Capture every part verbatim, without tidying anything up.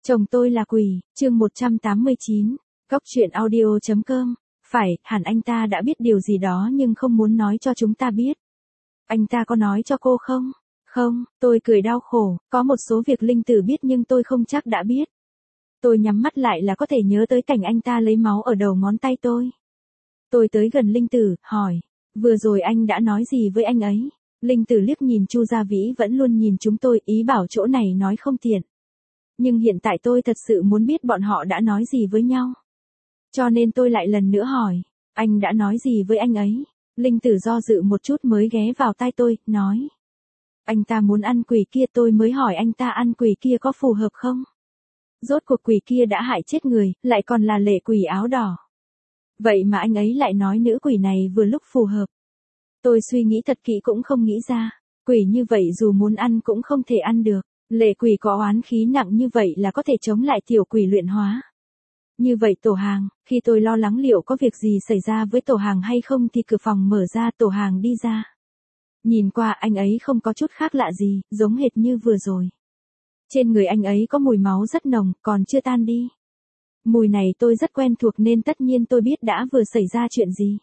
Chồng tôi là quỷ, chương một trăm tám mươi chín, Góc truyện audio chấm com. Phải, hẳn anh ta đã biết điều gì đó nhưng không muốn nói cho chúng ta biết. Anh ta có nói cho cô không? Không, tôi cười đau khổ, có một số việc Linh Tử biết nhưng tôi không chắc đã biết. Tôi nhắm mắt lại là có thể nhớ tới cảnh anh ta lấy máu ở đầu ngón tay tôi. Tôi tới gần Linh Tử, hỏi, vừa rồi anh đã nói gì với anh ấy? Linh Tử liếc nhìn Chu Gia Vĩ vẫn luôn nhìn chúng tôi, ý bảo chỗ này nói không tiện. Nhưng hiện tại tôi thật sự muốn biết bọn họ đã nói gì với nhau. Cho nên tôi lại lần nữa hỏi, anh đã nói gì với anh ấy? Linh Tử do dự một chút mới ghé vào tai tôi, nói. Anh ta muốn ăn quỷ kia, tôi mới hỏi anh ta ăn quỷ kia có phù hợp không? Rốt cuộc quỷ kia đã hại chết người, lại còn là lệ quỷ áo đỏ. Vậy mà anh ấy lại nói nữ quỷ này vừa lúc phù hợp. Tôi suy nghĩ thật kỹ cũng không nghĩ ra, quỷ như vậy dù muốn ăn cũng không thể ăn được. Lệ quỷ có oán khí nặng như vậy là có thể chống lại tiểu quỷ luyện hóa. Như vậy Tổ Hàng, khi tôi lo lắng liệu có việc gì xảy ra với Tổ Hàng hay không thì cửa phòng mở ra, Tổ Hàng đi ra. Nhìn qua anh ấy không có chút khác lạ gì, giống hệt như vừa rồi. Trên người anh ấy có mùi máu rất nồng, còn chưa tan đi. Mùi này tôi rất quen thuộc nên tất nhiên tôi biết đã vừa xảy ra chuyện gì.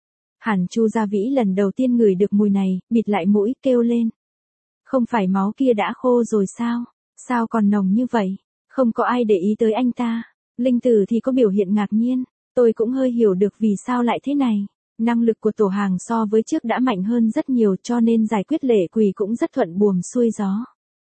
Hẳn Chu Gia Vĩ lần đầu tiên ngửi được mùi này, bịt lại mũi, kêu lên. Không phải máu kia đã khô rồi sao? Sao còn nồng như vậy? Không có ai để ý tới anh ta. Linh Tử thì có biểu hiện ngạc nhiên. Tôi cũng hơi hiểu được vì sao lại thế này. Năng lực của Tổ Hàng so với trước đã mạnh hơn rất nhiều cho nên giải quyết lệ quỷ cũng rất thuận buồm xuôi gió.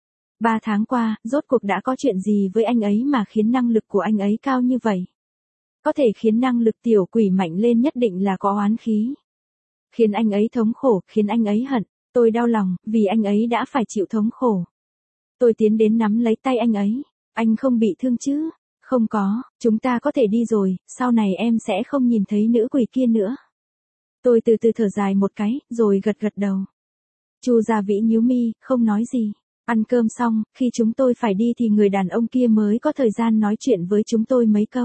Ba tháng qua, rốt cuộc đã có chuyện gì với anh ấy mà khiến năng lực của anh ấy cao như vậy? Có thể khiến năng lực tiểu quỷ mạnh lên nhất định là có oán khí. Khiến anh ấy thống khổ, khiến anh ấy hận. Tôi đau lòng, vì anh ấy đã phải chịu thống khổ. Tôi tiến đến nắm lấy tay anh ấy. Anh không bị thương chứ? Không có, chúng ta có thể đi rồi, sau này em sẽ không nhìn thấy nữ quỷ kia nữa. Tôi từ từ thở dài một cái, rồi gật gật đầu. Chu Gia Vĩ nhíu mi, không nói gì. Ăn cơm xong, khi chúng tôi phải đi thì người đàn ông kia mới có thời gian nói chuyện với chúng tôi mấy câu.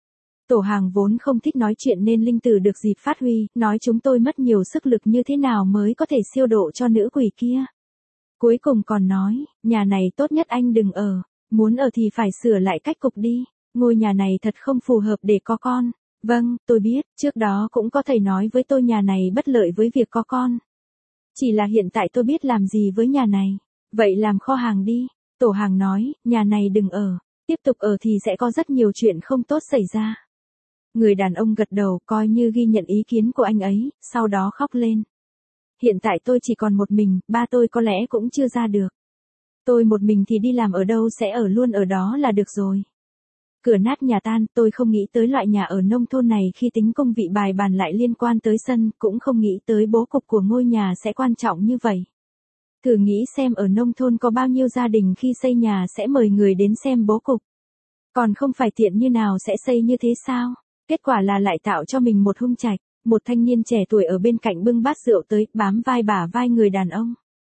Tổ Hàng vốn không thích nói chuyện nên Linh Tử được dịp phát huy, nói chúng tôi mất nhiều sức lực như thế nào mới có thể siêu độ cho nữ quỷ kia. Cuối cùng còn nói, nhà này tốt nhất anh đừng ở, muốn ở thì phải sửa lại cách cục đi, ngôi nhà này thật không phù hợp để có con. Vâng, tôi biết, trước đó cũng có thầy nói với tôi nhà này bất lợi với việc có con. Chỉ là hiện tại tôi biết làm gì với nhà này, vậy làm kho hàng đi. Tổ Hàng nói, nhà này đừng ở, tiếp tục ở thì sẽ có rất nhiều chuyện không tốt xảy ra. Người đàn ông gật đầu coi như ghi nhận ý kiến của anh ấy, sau đó khóc lên. Hiện tại tôi chỉ còn một mình, ba tôi có lẽ cũng chưa ra được. Tôi một mình thì đi làm ở đâu sẽ ở luôn ở đó là được rồi. Cửa nát nhà tan, tôi không nghĩ tới loại nhà ở nông thôn này khi tính công vị bài bàn lại liên quan tới sân, cũng không nghĩ tới bố cục của ngôi nhà sẽ quan trọng như vậy. Thử nghĩ xem ở nông thôn có bao nhiêu gia đình khi xây nhà sẽ mời người đến xem bố cục. Còn không phải tiện như nào sẽ xây như thế sao? Kết quả là lại tạo cho mình một hung trạch, một thanh niên trẻ tuổi ở bên cạnh bưng bát rượu tới, bám vai bả vai người đàn ông.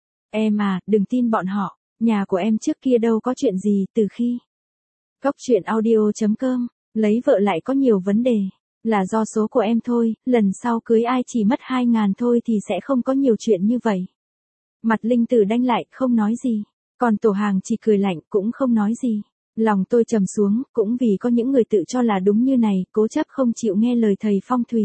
Em à, đừng tin bọn họ, nhà của em trước kia đâu có chuyện gì, từ khi. Góc truyện audio chấm com, lấy vợ lại có nhiều vấn đề, là do số của em thôi, lần sau cưới ai chỉ mất hai ngàn thôi thì sẽ không có nhiều chuyện như vậy. Mặt Linh Tử đanh lại, không nói gì, còn Tổ Hàng chỉ cười lạnh cũng không nói gì. Lòng tôi trầm xuống, cũng vì có những người tự cho là đúng như này, cố chấp không chịu nghe lời thầy phong thủy.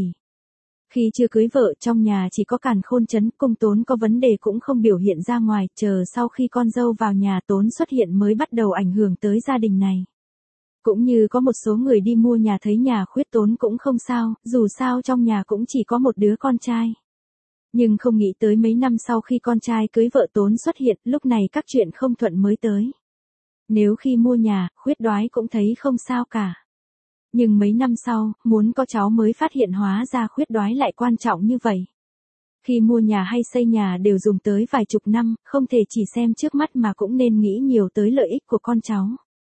Khi chưa cưới vợ trong nhà chỉ có Càn Khôn Trấn, Cung Tốn có vấn đề cũng không biểu hiện ra ngoài, chờ sau khi con dâu vào nhà Tốn xuất hiện mới bắt đầu ảnh hưởng tới gia đình này. Cũng như có một số người đi mua nhà thấy nhà khuyết Tốn cũng không sao, dù sao trong nhà cũng chỉ có một đứa con trai. Nhưng không nghĩ tới mấy năm sau khi con trai cưới vợ Tốn xuất hiện, lúc này các chuyện không thuận mới tới. Nếu khi mua nhà, khuyết đoái cũng thấy không sao cả. Nhưng mấy năm sau, muốn có cháu mới phát hiện hóa ra khuyết đoái lại quan trọng như vậy. Khi mua nhà hay xây nhà đều dùng tới vài chục năm, không thể chỉ xem trước mắt mà cũng nên nghĩ nhiều tới lợi ích của con cháu.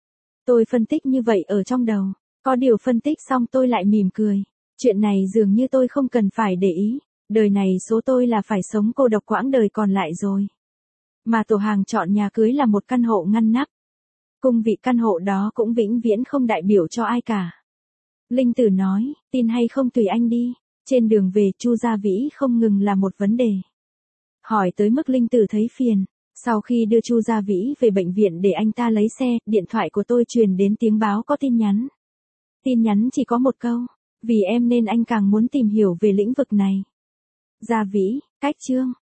Tôi phân tích như vậy ở trong đầu, có điều phân tích xong tôi lại mỉm cười. Chuyện này dường như tôi không cần phải để ý, đời này số tôi là phải sống cô độc quãng đời còn lại rồi. Mà Tổ Hàng chọn nhà cưới là một căn hộ ngăn nắp. Cung vị căn hộ đó cũng vĩnh viễn không đại biểu cho ai cả. Linh Tử nói, tin hay không tùy anh đi. Trên đường về Chu Gia Vĩ không ngừng là một vấn đề. Hỏi tới mức Linh Tử thấy phiền. Sau khi đưa Chu Gia Vĩ về bệnh viện để anh ta lấy xe, điện thoại của tôi truyền đến tiếng báo có tin nhắn. Tin nhắn chỉ có một câu, vì em nên anh càng muốn tìm hiểu về lĩnh vực này. Gia Vĩ, cách chương